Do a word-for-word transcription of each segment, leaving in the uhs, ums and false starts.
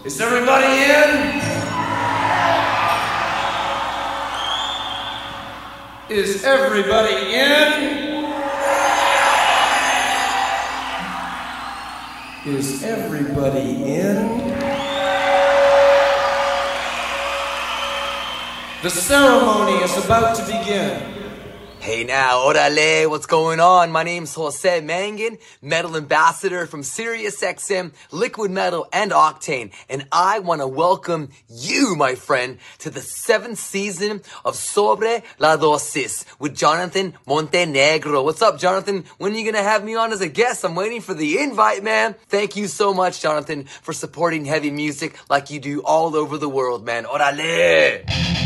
Is everybody in? Is everybody in? Is everybody in? The ceremony is about to begin. Hey now, orale, what's going on? My name's Jose Mangin, metal ambassador from SiriusXM, Liquid Metal, and Octane, and I want to welcome you, my friend, to the seventh season of Sobre la Dosis with Jonathan Montenegro. What's up, Jonathan? When are you going to have me on as a guest? I'm waiting for the invite, man. Thank you so much, Jonathan, for supporting heavy music like you do all over the world, man. Orale!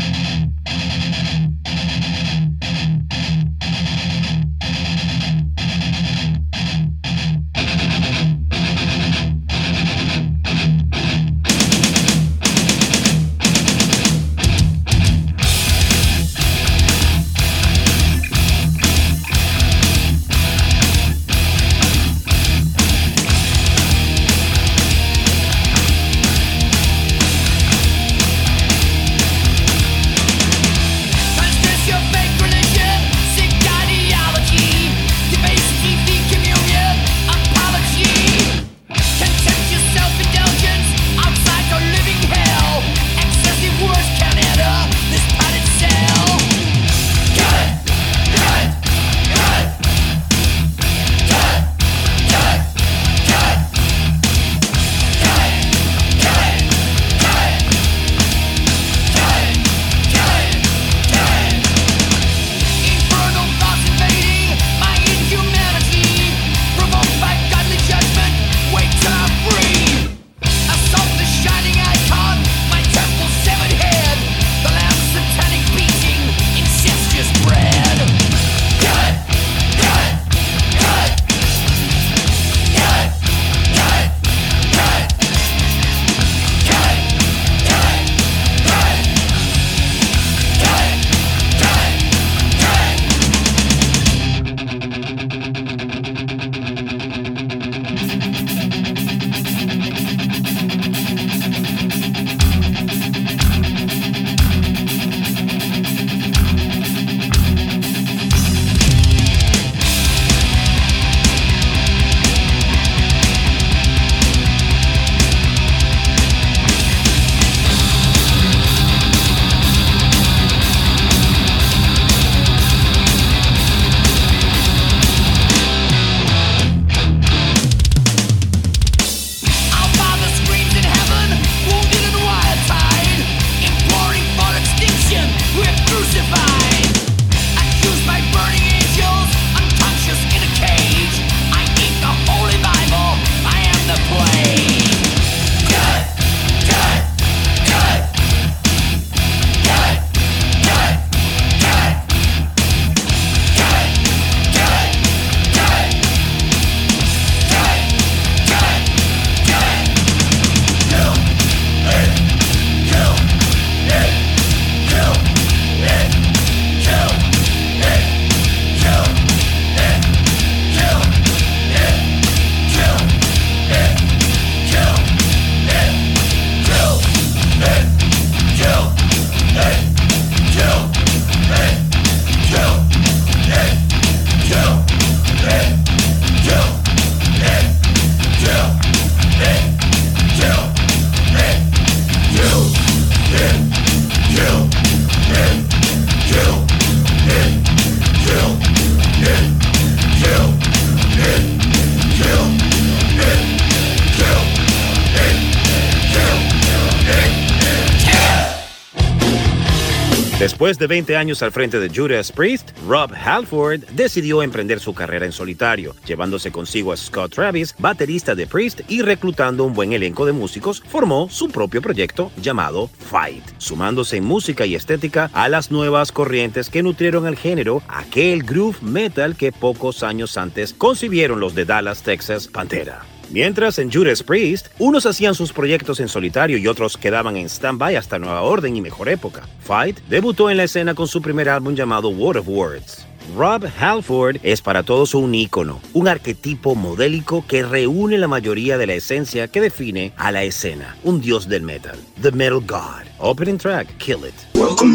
Después de veinte años al frente de Judas Priest, Rob Halford decidió emprender su carrera en solitario, llevándose consigo a Scott Travis, baterista de Priest, y reclutando un buen elenco de músicos, formó su propio proyecto llamado Fight, sumándose en música y estética a las nuevas corrientes que nutrieron el género, aquel groove metal que pocos años antes concibieron los de Dallas, Texas, Pantera. Mientras en Judas Priest, unos hacían sus proyectos en solitario y otros quedaban en stand-by hasta Nueva Orden y Mejor Época. Fight debutó en la escena con su primer álbum llamado War of Words. Rob Halford es para todos un ícono, un arquetipo modélico que reúne la mayoría de la esencia que define a la escena, un dios del metal, The Metal God. Opening track, Kill It. Welcome.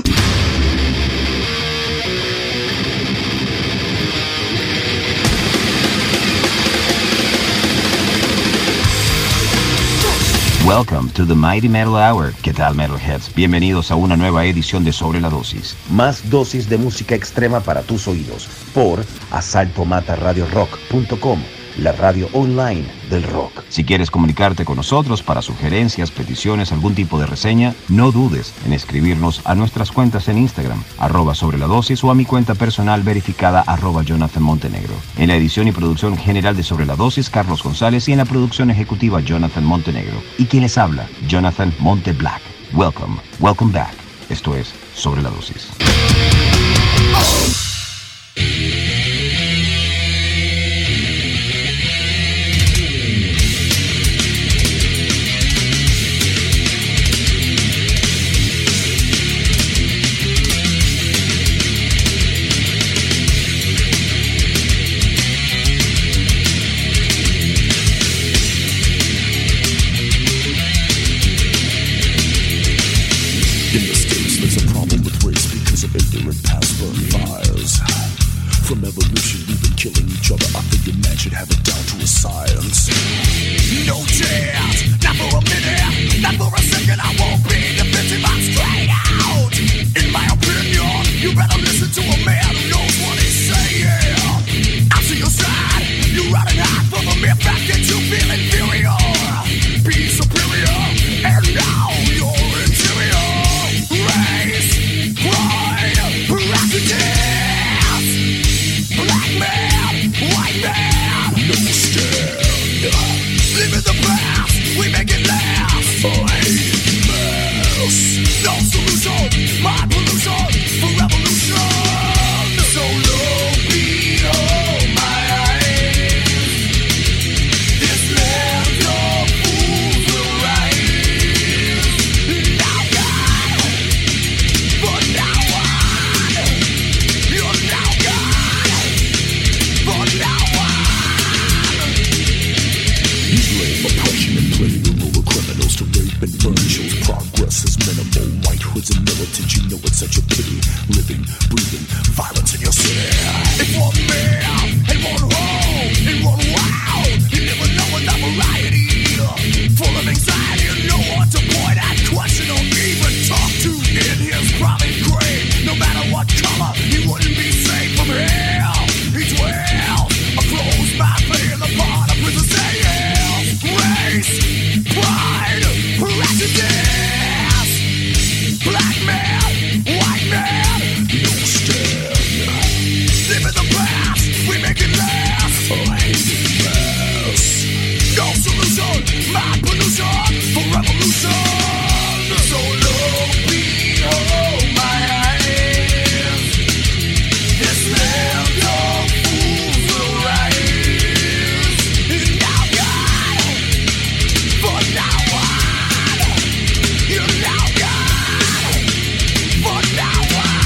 Welcome to the Mighty Metal Hour. ¿Qué tal, Metalheads? Bienvenidos a una nueva edición de Sobre la Dosis. Más dosis de música extrema para tus oídos por asalto mata radio rock punto com, la radio online del rock. Si quieres comunicarte con nosotros para sugerencias, peticiones, algún tipo de reseña, no dudes en escribirnos a nuestras cuentas en Instagram, arroba sobre la dosis, o a mi cuenta personal verificada, arroba Jonathan Montenegro. En la edición y producción general de Sobre la Dosis, Carlos González, y en la producción ejecutiva, Jonathan Montenegro. Y quien les habla, Jonathan Monte Black. Welcome, welcome back. Esto es Sobre la Dosis. From evolution, we've been killing each other. I think your man should have it down to a science. No chance, not for a minute, not for a second. I won't be defensive, I'm straight out. In my opinion, you better listen to a man who knows what he's saying. I'm to your side, you're riding high from the mere fact that you feel inferior. Be superior, and now you're interior. Race, pride, rhapsody. Black man, white man, no stand. Live in the past, we make it last. I hate mess. No solution, my pollution for revolution. So low behold my eyes. This land of fools will rise. Now God, but now on. You're now God. For now on. You blame oppression and play the role of criminals to rape and burn. Shows progress is minimal. White hoods and militant, you know it's such a pity. Living, breathing, violence in your city. In one man, in one hole, in one wow. You never know enough variety. Full of anxiety and no one to point at, question or even talk to. In his private grave, no matter what color, he wouldn't be safe from hell. He dwells a closed mouth in the part of prison cells. Race, pride, prejudice. Black man, white man, no stand. Live in the past, we make it last. I hate mess. No solution, my pollution for revolution. So low behold my eyes. This land of fools will rise. Now God, for now on. You're now God, for now on.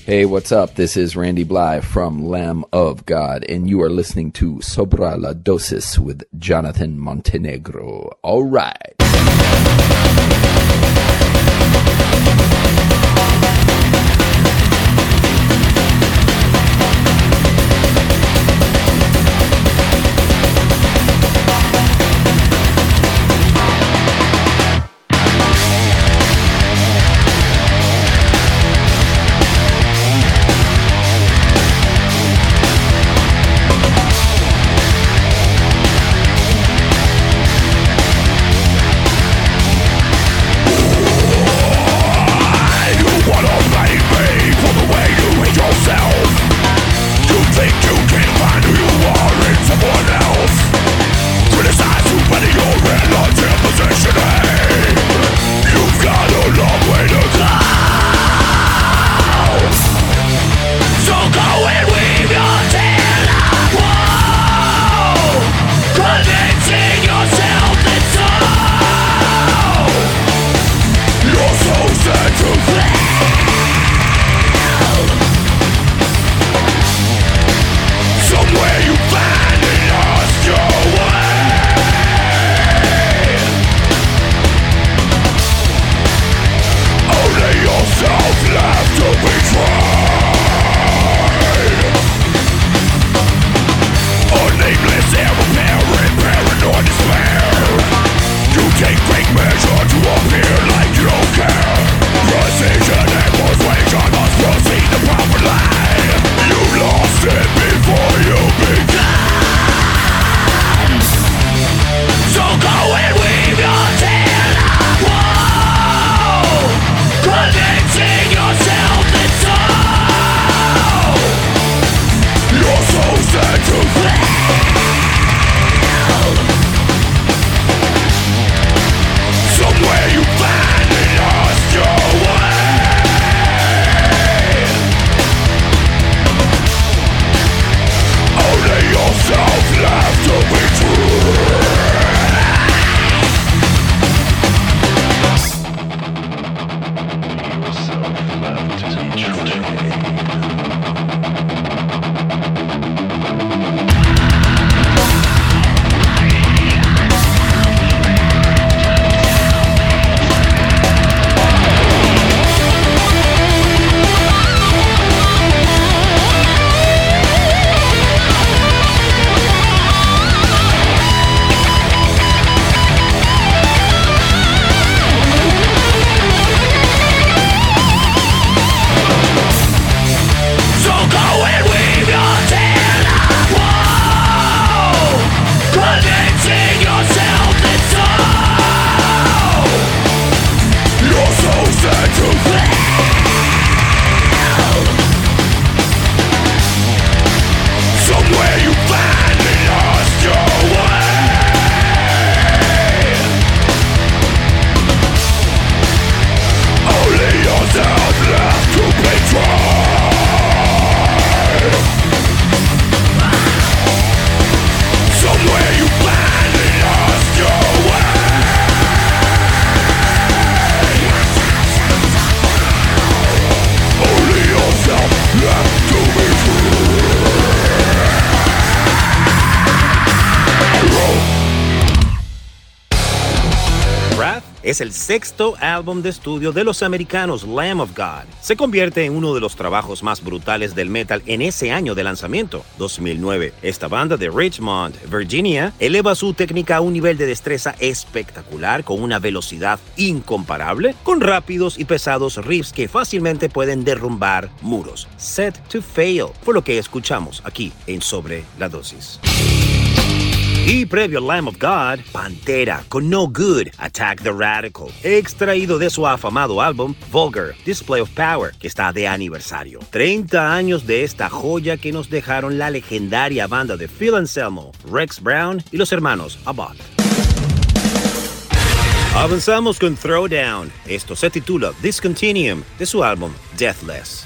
Hey, what's up? This is Randy Bly from Lamb of God, and you are listening to Sobra la Dosis with Jonathan Montenegro. All right. Es el sexto álbum de estudio de los americanos Lamb of God. Se convierte en uno de los trabajos más brutales del metal en ese año de lanzamiento, dos mil nueve. Esta banda de Richmond, Virginia, eleva su técnica a un nivel de destreza espectacular con una velocidad incomparable, con rápidos y pesados riffs que fácilmente pueden derrumbar muros. Set to Fail fue lo que escuchamos aquí en Sobre la Dosis. Y previo a Lamb of God, Pantera con No Good, Attack the Radical, extraído de su afamado álbum Vulgar, Display of Power, que está de aniversario. treinta años de esta joya que nos dejaron la legendaria banda de Phil Anselmo, Rex Brown y los hermanos Abbott. Avanzamos con Throwdown. Esto se titula Discontinuum, de su álbum Deathless.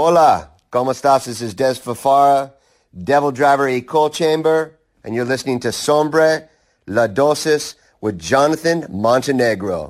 Hola, ¿cómo estás? This is Des Fafara, Devil Driver y Coal Chamber, and you're listening to Sobre La Dosis with Jonathan Montenegro.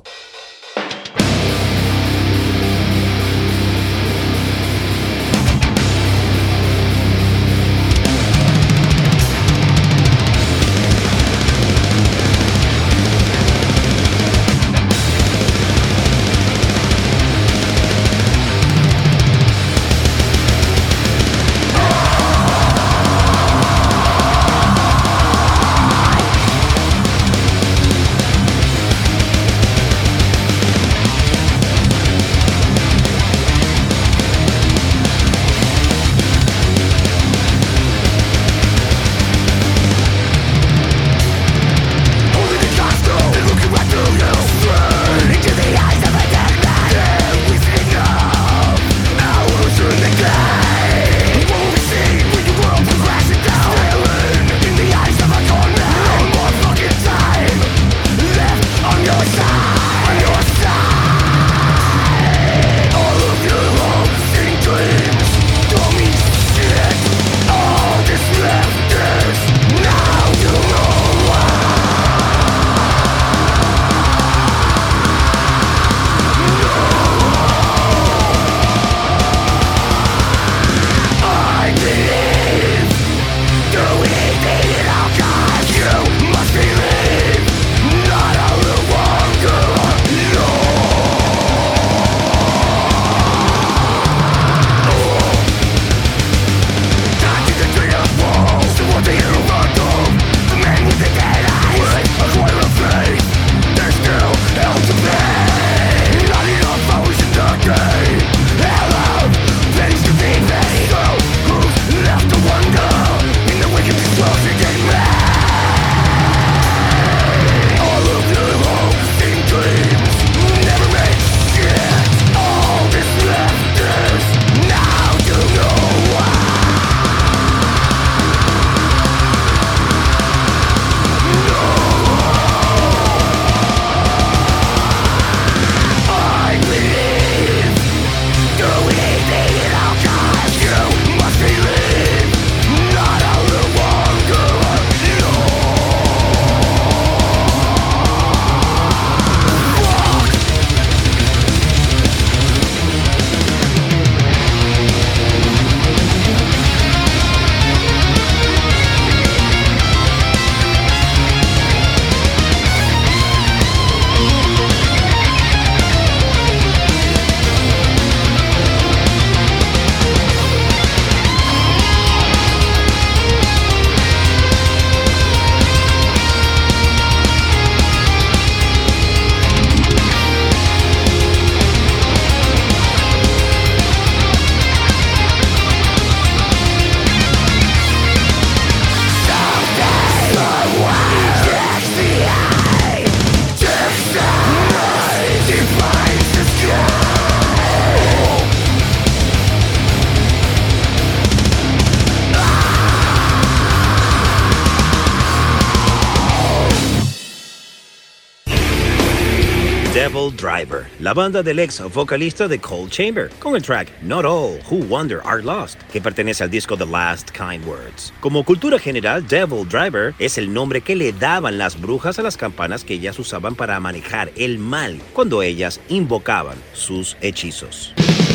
Devil Driver, la banda del ex vocalista de Coal Chamber, con el track Not All Who Wander Are Lost, que pertenece al disco The Last Kind Words. Como cultura general, Devil Driver es el nombre que le daban las brujas a las campanas que ellas usaban para manejar el mal cuando ellas invocaban sus hechizos.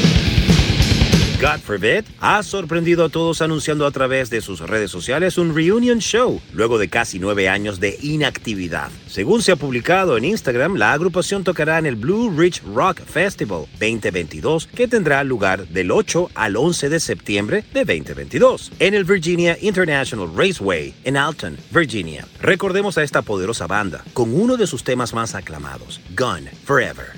God Forbid ha sorprendido a todos anunciando a través de sus redes sociales un reunion show luego de casi nueve años de inactividad. Según se ha publicado en Instagram, la agrupación tocará en el Blue Ridge Rock Festival veinte veintidós, que tendrá lugar del ocho al once de septiembre de veinte veintidós en el Virginia International Raceway en Alton, Virginia. Recordemos a esta poderosa banda con uno de sus temas más aclamados, Gone Forever.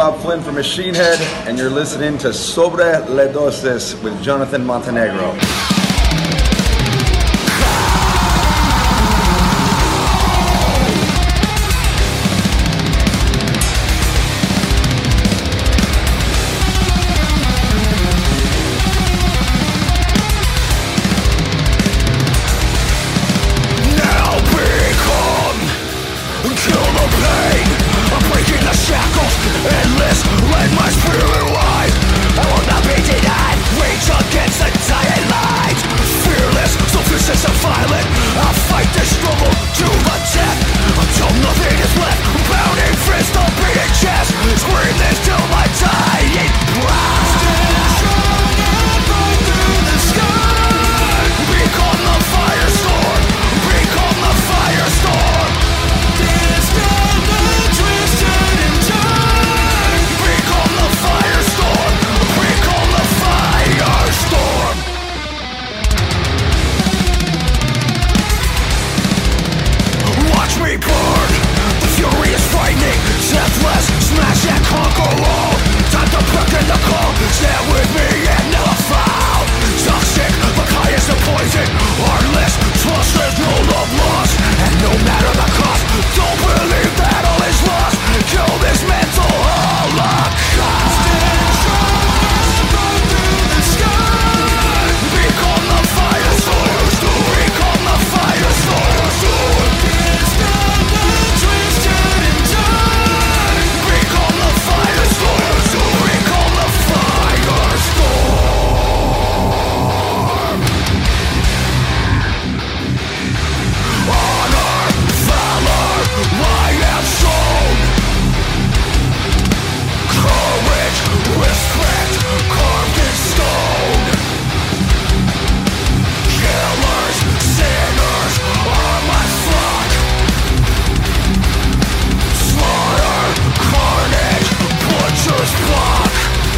Rob Flynn from Machine Head, and you're listening to Sobre la Dosis with Jonathan Montenegro. Endless, let my spirit rise. I will not be denied. Rage against the dying light. Fearless, so vicious and violent. I'll fight this struggle to the death until nothing is left. Pounding fist, a beating chest. Scream this till my dying breath. Stand strong and fight through the sky. Become the firestorm. Become the firestorm. This time the twisted and time. Become the firestorm. Become the firestorm. Watch me burn. The fury is frightening. Deathless, smash and conquer all. Time to beckon the call. Stand with me and never fall. Toxic, the highest of poison. Heartless, trust there's no love lost. And no matter the cost, don't believe that all is lost. Kill this mental holocaust. Stand strong, run through the sky. Become the firestorm. Become the firestorm. It's not the twisted in time. Become the firestorm. Become the firestorm. Honor, valor, I am shown. Courage, respect, carved in stone. Killers, sinners are my flock. Slaughter, carnage, butcher's block.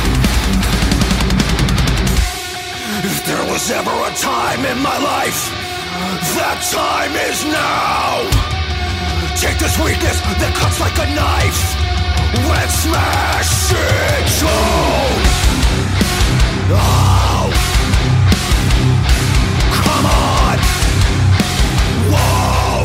If there was ever a time in my life, that time is now. Take this weakness that cuts like a knife and smash it down. Oh, come on. Whoa.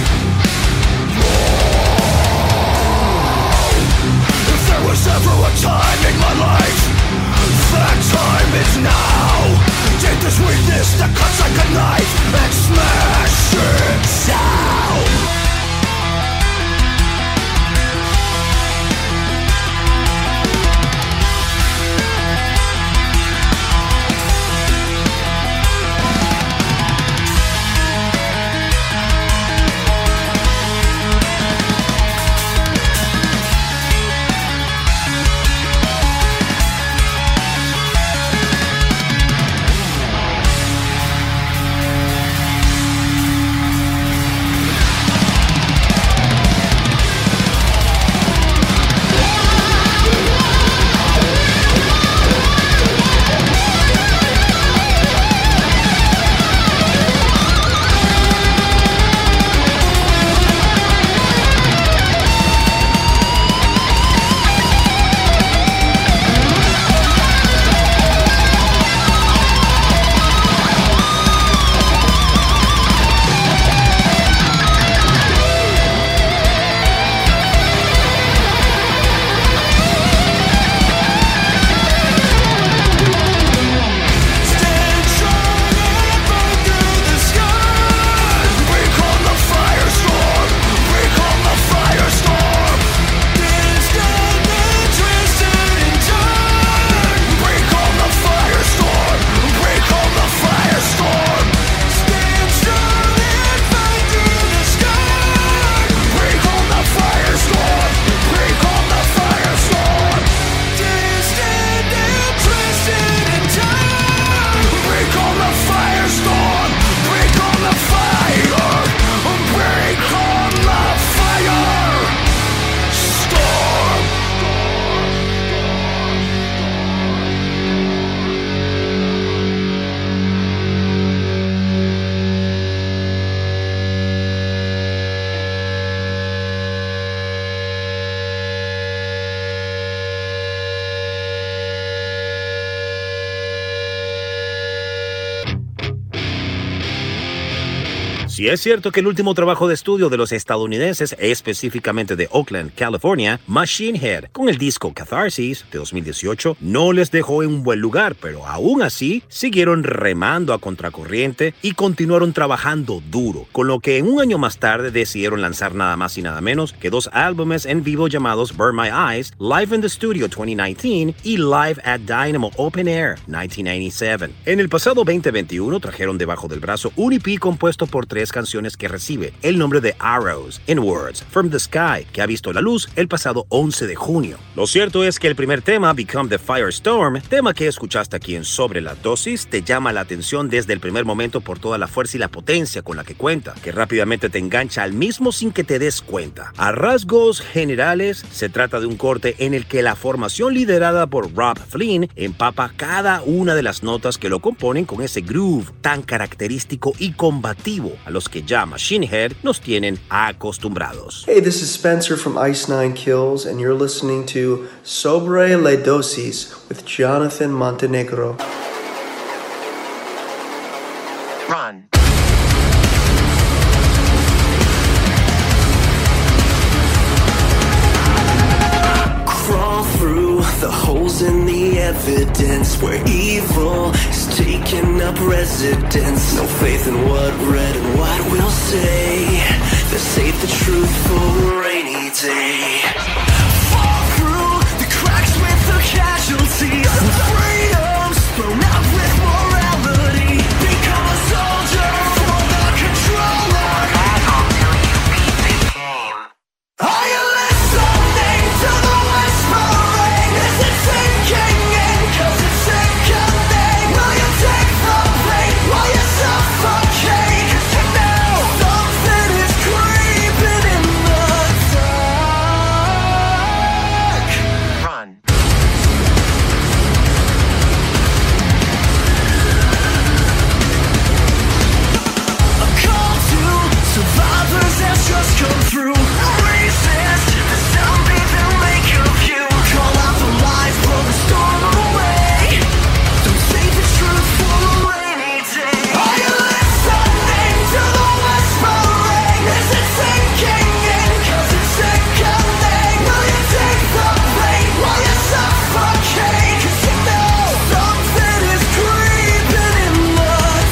Whoa. If there was ever a time in my life, that time is now. Take this weakness that cuts like a knife and smash it down. Si es cierto que el último trabajo de estudio de los estadounidenses, específicamente de Oakland, California, Machine Head, con el disco Catharsis de dos mil dieciocho, no les dejó en un buen lugar, pero aún así siguieron remando a contracorriente y continuaron trabajando duro, con lo que en un año más tarde decidieron lanzar nada más y nada menos que dos álbumes en vivo llamados Burn My Eyes, Live in the Studio veinte diecinueve y Live at Dynamo Open Air mil novecientos noventa y siete. En el pasado veinte veintiuno trajeron debajo del brazo un E P compuesto por tres canciones que recibe el nombre de Arrows in Words from the Sky, que ha visto la luz el pasado once de junio. Lo cierto es que el primer tema, Become the Firestorm, tema que escuchaste aquí en Sobre la Dosis, te llama la atención desde el primer momento por toda la fuerza y la potencia con la que cuenta, que rápidamente te engancha al mismo sin que te des cuenta. A rasgos generales, se trata de un corte en el que la formación liderada por Rob Flynn empapa cada una de las notas que lo componen con ese groove tan característico y combativo a los que ya Machine Head nos tienen acostumbrados. Hey, this is Spencer from Ice Nine Kills, and you're listening to Sobre la Dosis with Jonathan Montenegro. Run. Crawl through the holes in the evidence where evil is taking up residence. No faith in what red and white will say. They save the truth for a rainy day. Fall through the cracks with the casualties. Freedom's thrown out with morality. Become a soldier for the controller. Until you beat the game. Are you listening to the whispering? Is it sinking in? Cause it's sickening. Will you take the pain? Will you suffocate? Cause you know something is creeping in the dark. Run. A call to survivors has just come through. Resist the zombie they'll make of you. Call out the lies, blow the storm away. Don't say the truth for a rainy day. Are you listening to the whispering? Is it sinking in? Cause it's sickening. Will you take the pain? Will you suffocate? Cause you know something is creeping in the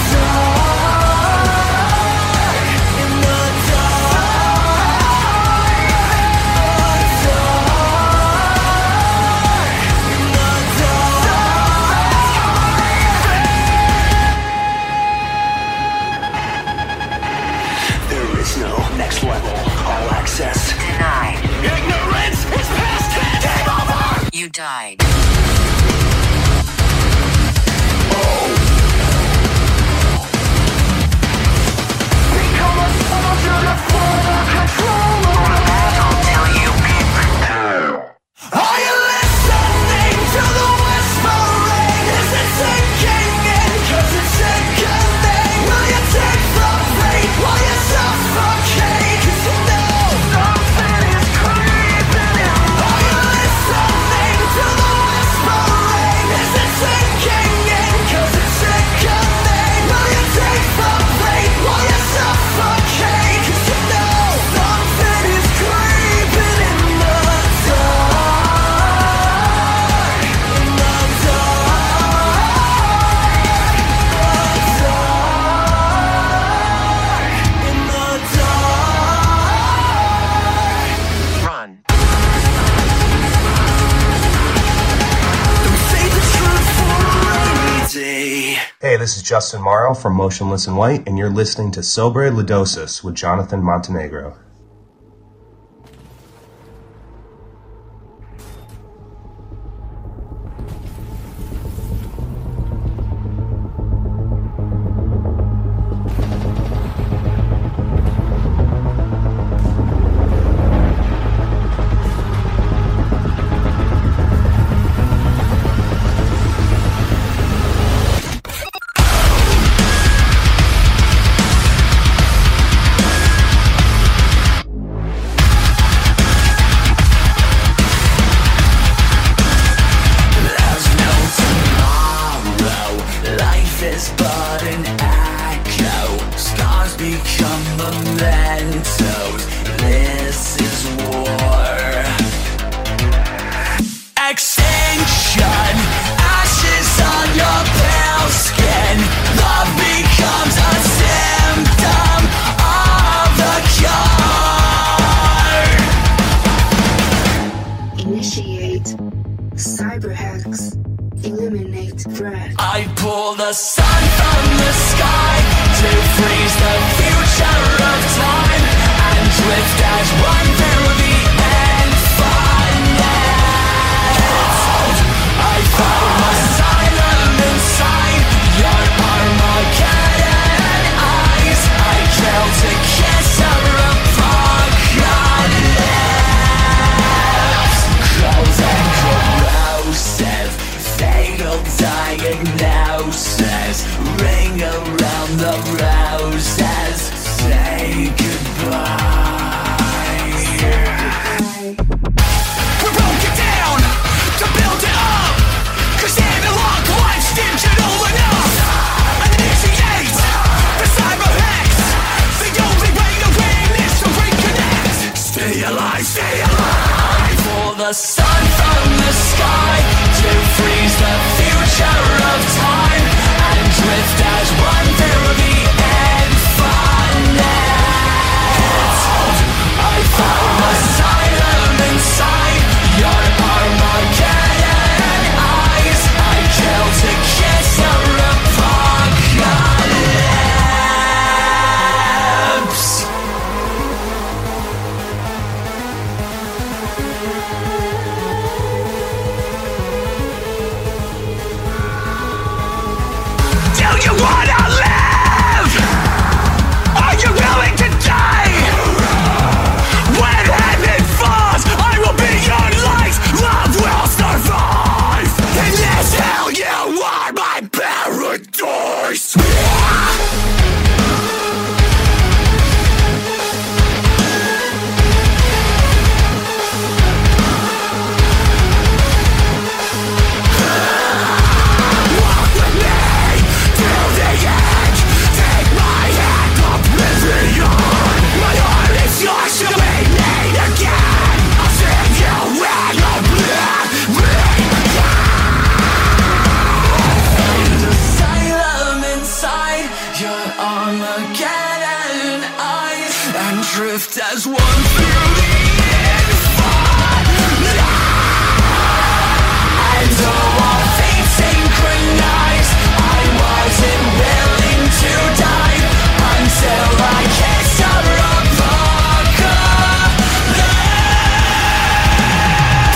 dark. In the There is no next level. All access denied. Ignorance is past tense. Game over. You died. Become a soldier for the controller. Until you beat the game. Are you listening to the whispering? Is it sinking in? Cause it's sickening. Will you take the pain? Will you suffocate? Cause you know something is creeping in. Are you listening to the whispering? Is it sinking in? Cause it's sickening. Will you take the pain? Will you suffocate? Cause you know something is creeping in the dark. In the dark. In the dark. Run. Don't say the truth for a rainy day. Hey, this is Justin Morrow from Motionless in White, and you're listening to Sobre la Dosis with Jonathan Montenegro. become mementos. This is war. Extinction, ashes on your pale skin. Love becomes a symptom of the cure. Initiate cyberhacks. Eliminate threat. I pull the sun from the sky to freeze the future of time and drift as one through the infinite. I found asylum inside your Armageddon eyes. I kill to kiss a apocalypse. Cold and corrosive, fatal diagnosis. Ring around the roses. Say goodbye. We broke it down to build it up, 'cause analog life's digital enough. Initiate the cyber hex. The only way to win is to reconnect. Stay alive, stay alive. For the sun from the sky to freeze the future of time and drift as one through the infinite. I found asylum inside your Armageddon eyes. I kill to kiss your apocalypse. Do you wanna live? Are you willing to die? When heaven falls, I will be your light. Love will survive. In this hell, you are my paradise. Walk with me to the edge. Take my hand, oblivion. My heart is yours to be made again. I'll sing you in oblivion. Asylum inside your Armageddon eyes and drift as one through the infinite. And though our fate synchronized, I wasn't willing to die until I kissed a apocalypse.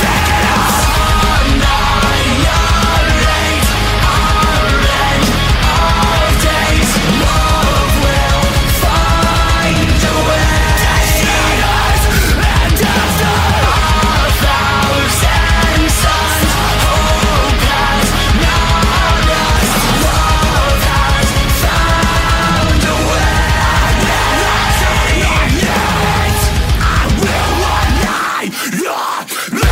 Annihilate our end of days. Love will find a way. Destined and after a thousand suns, hope has not lost. Love has found a way. Yet I will annihilate.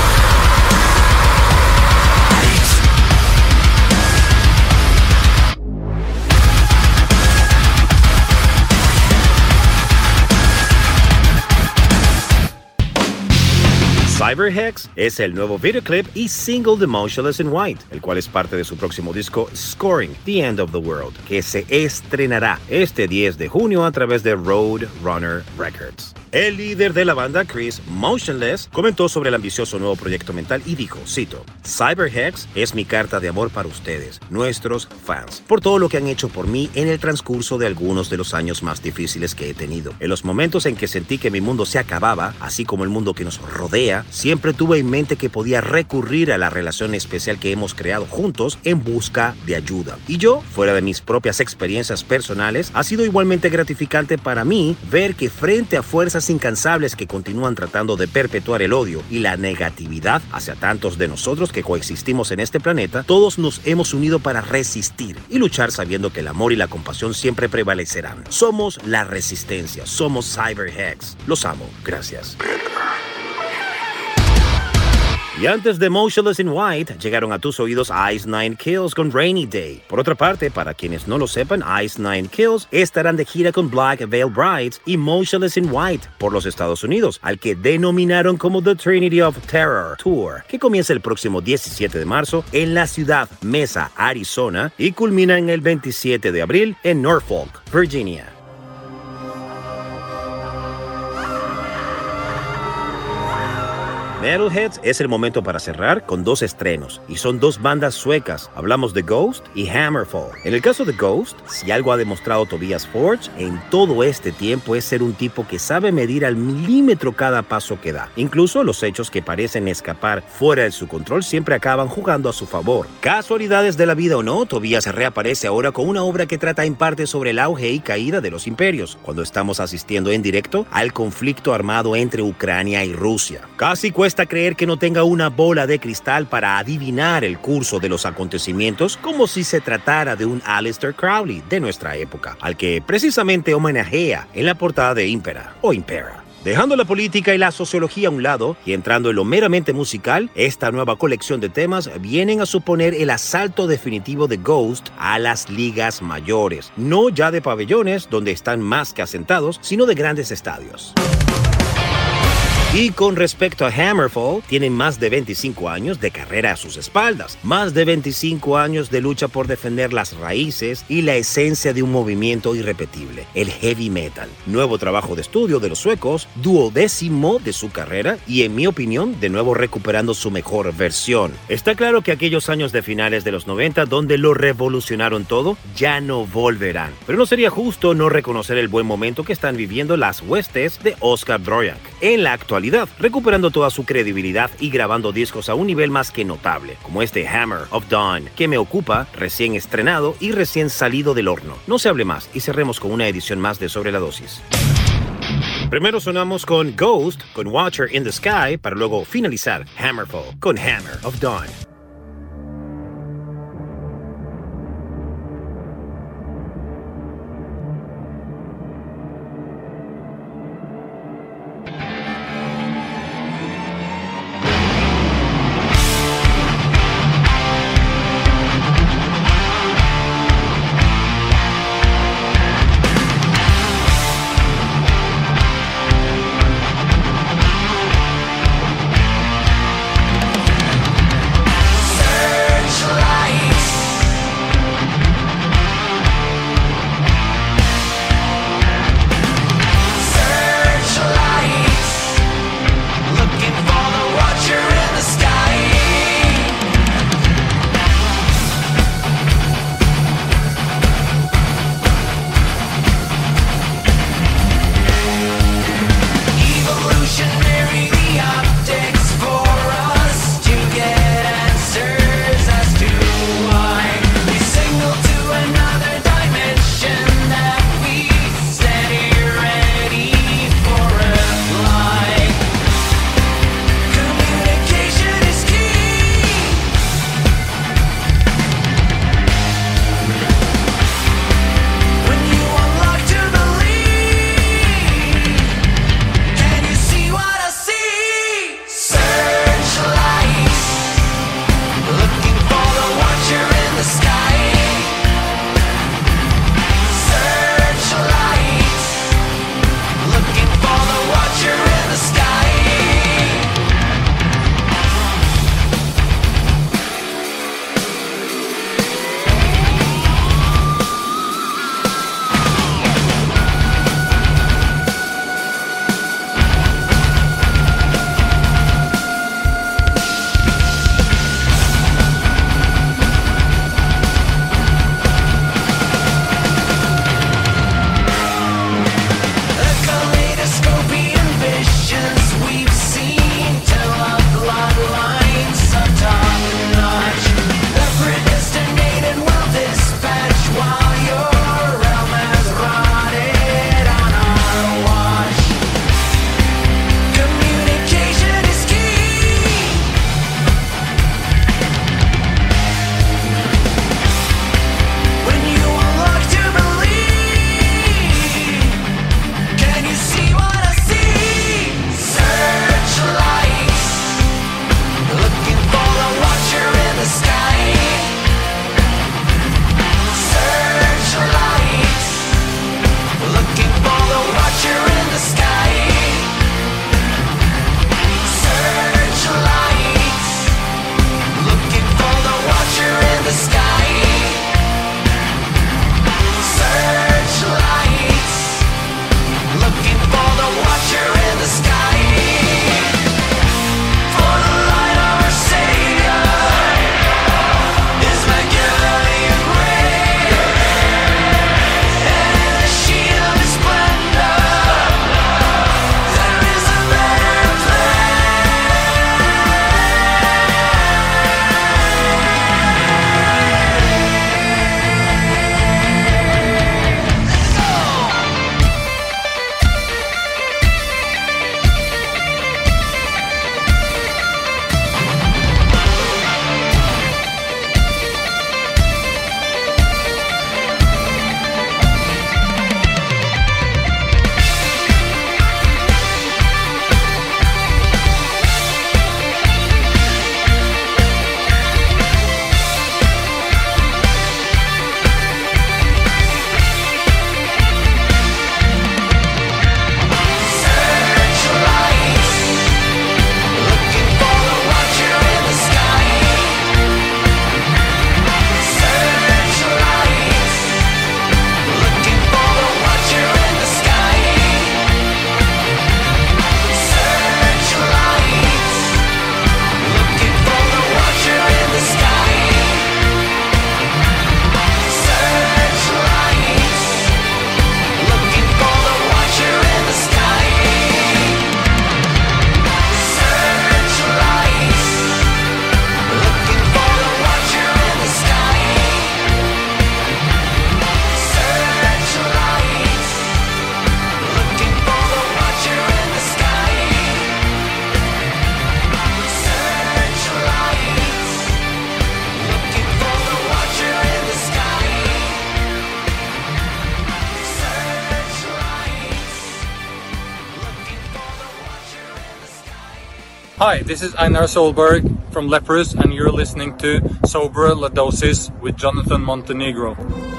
Cyberhex es el nuevo videoclip y single de Motionless in White, el cual es parte de su próximo disco Scoring, The End of the World, que se estrenará este diez de junio a través de Roadrunner Records. El líder de la banda, Chris Motionless, comentó sobre el ambicioso nuevo proyecto mental y dijo, cito, Cyberhex es mi carta de amor para ustedes, nuestros fans, por todo lo que han hecho por mí en el transcurso de algunos de los años más difíciles que he tenido. En los momentos en que sentí que mi mundo se acababa, así como el mundo que nos rodea, siempre tuve en mente que podía recurrir a la relación especial que hemos creado juntos en busca de ayuda. Y yo, fuera de mis propias experiencias personales, ha sido igualmente gratificante para mí ver que frente a fuerzas incansables que continúan tratando de perpetuar el odio y la negatividad hacia tantos de nosotros que coexistimos en este planeta, todos nos hemos unido para resistir y luchar sabiendo que el amor y la compasión siempre prevalecerán. Somos la resistencia, somos Cyberhex. Los amo, gracias. Y antes de Motionless in White, llegaron a tus oídos Ice Nine Kills con Rainy Day. Por otra parte, para quienes no lo sepan, Ice Nine Kills estarán de gira con Black Veil Brides y Motionless in White por los Estados Unidos, al que denominaron como The Trinity of Terror Tour, que comienza el próximo diecisiete de marzo en la ciudad Mesa, Arizona, y culmina en el veintisiete de abril en Norfolk, Virginia. Metalheads, es el momento para cerrar con dos estrenos, y son dos bandas suecas. Hablamos de Ghost y Hammerfall. En el caso de Ghost, si algo ha demostrado Tobias Forge en todo este tiempo es ser un tipo que sabe medir al milímetro cada paso que da. Incluso los hechos que parecen escapar fuera de su control siempre acaban jugando a su favor. Casualidades de la vida o no, Tobias reaparece ahora con una obra que trata en parte sobre el auge y caída de los imperios, cuando estamos asistiendo en directo al conflicto armado entre Ucrania y Rusia. Casi cuesta creer que no tenga una bola de cristal para adivinar el curso de los acontecimientos, como si se tratara de un Aleister Crowley de nuestra época, al que precisamente homenajea en la portada de Impera o Impera. Dejando la política y la sociología a un lado y entrando en lo meramente musical, esta nueva colección de temas vienen a suponer el asalto definitivo de Ghost a las ligas mayores, no ya de pabellones donde están más que asentados, sino de grandes estadios. Y con respecto a Hammerfall, tienen más de veinticinco años de carrera a sus espaldas, más de veinticinco años de lucha por defender las raíces y la esencia de un movimiento irrepetible, el heavy metal. Nuevo trabajo de estudio de los suecos, duodécimo de su carrera y, en mi opinión, de nuevo recuperando su mejor versión. Está claro que aquellos años de finales de los noventa, donde lo revolucionaron todo, ya no volverán. Pero no sería justo no reconocer el buen momento que están viviendo las huestes de Oscar Dvorak en la actualidad, recuperando toda su credibilidad y grabando discos a un nivel más que notable, como este Hammer of Dawn, que me ocupa, recién estrenado y recién salido del horno. No se hable más y cerremos con una edición más de Sobre la Dosis. Primero sonamos con Ghost, con Watcher in the Sky, para luego finalizar Hammerfall con Hammer of Dawn. Hi, this is Einar Solberg from Leprous, and you're listening to Sobre La Dosis with Jonathan Montenegro.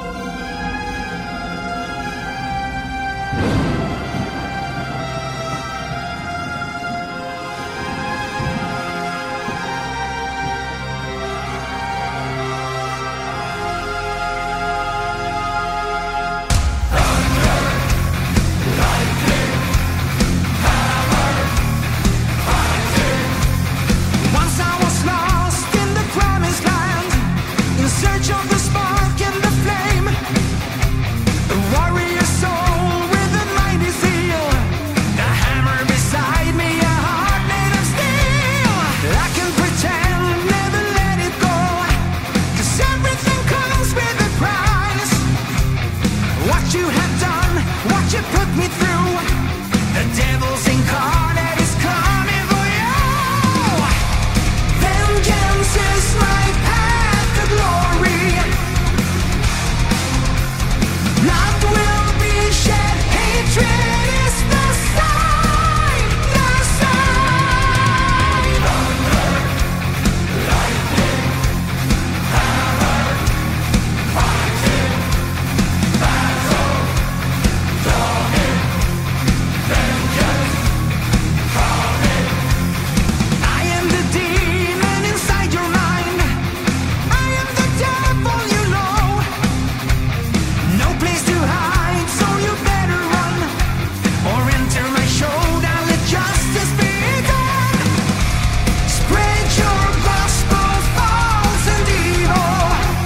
Once I was lost in the promised land, in search of the spark and the flame. A warrior soul with a mighty zeal, a hammer beside me, a heart made of steel. I can pretend, never let it go, 'cause everything comes with a price. What you have done, what you put me through, the devil's incarnate is coming for you. Vengeance is my path to glory. Blood will be shed, hatred is the sign, the sign. Thunder, lightning, hammer, fighting, battle, dawning, vengeance, coming. I am the demon inside your mind. I am the devil, you know. No place to hide, so you better run, or enter my showdown, let justice be done. Spread your gospel, false and evil.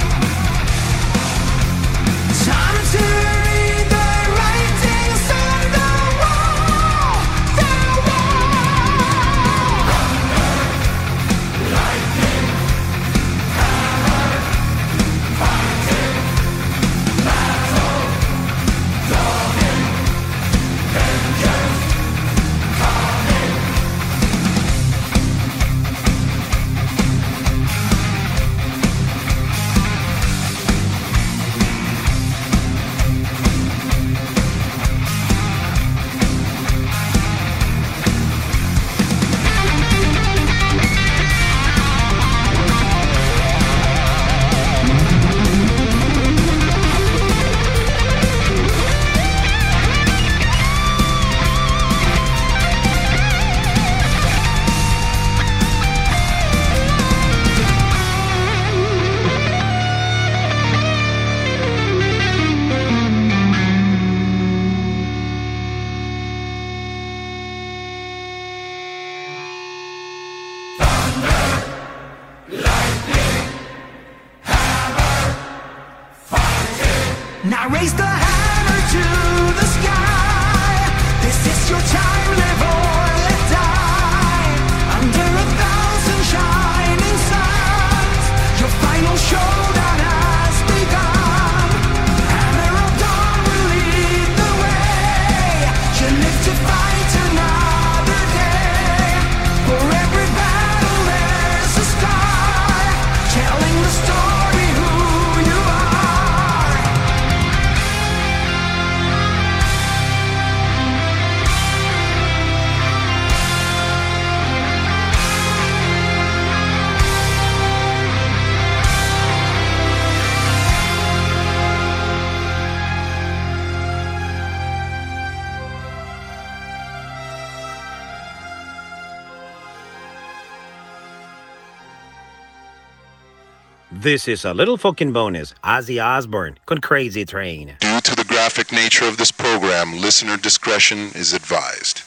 Time to read the writings on the wall, the wall. Lightning, hammer, fighting, battle, dawning, vengeance, coming. Now raise the hammer to the sky. This is your time, live or let die. Under a thousand shining suns, your final showdown has begun. Hammer of dawn will lead the way. You live to fight another day. For every battle there's a scar, telling the story who you are. This is a little fucking bonus. Ozzy Osbourne con Crazy Train. Due to the graphic nature of this program, listener discretion is advised.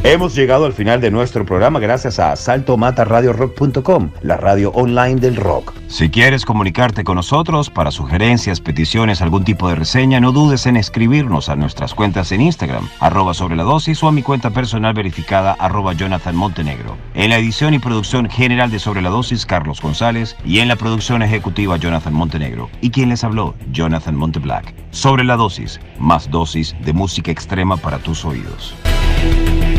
Hemos llegado al final de nuestro programa gracias a salto mata radio rock punto com, la radio online del rock. Si quieres comunicarte con nosotros para sugerencias, peticiones, algún tipo de reseña, no dudes en escribirnos a nuestras cuentas en Instagram, arroba sobre la dosis, o a mi cuenta personal verificada, arroba Jonathan Montenegro. En la edición y producción general de Sobre la Dosis, Carlos González, y en la producción ejecutiva, Jonathan Montenegro. Y quien les habló, Jonathan Monteblack. Sobre la Dosis, más dosis de música extrema para tus oídos.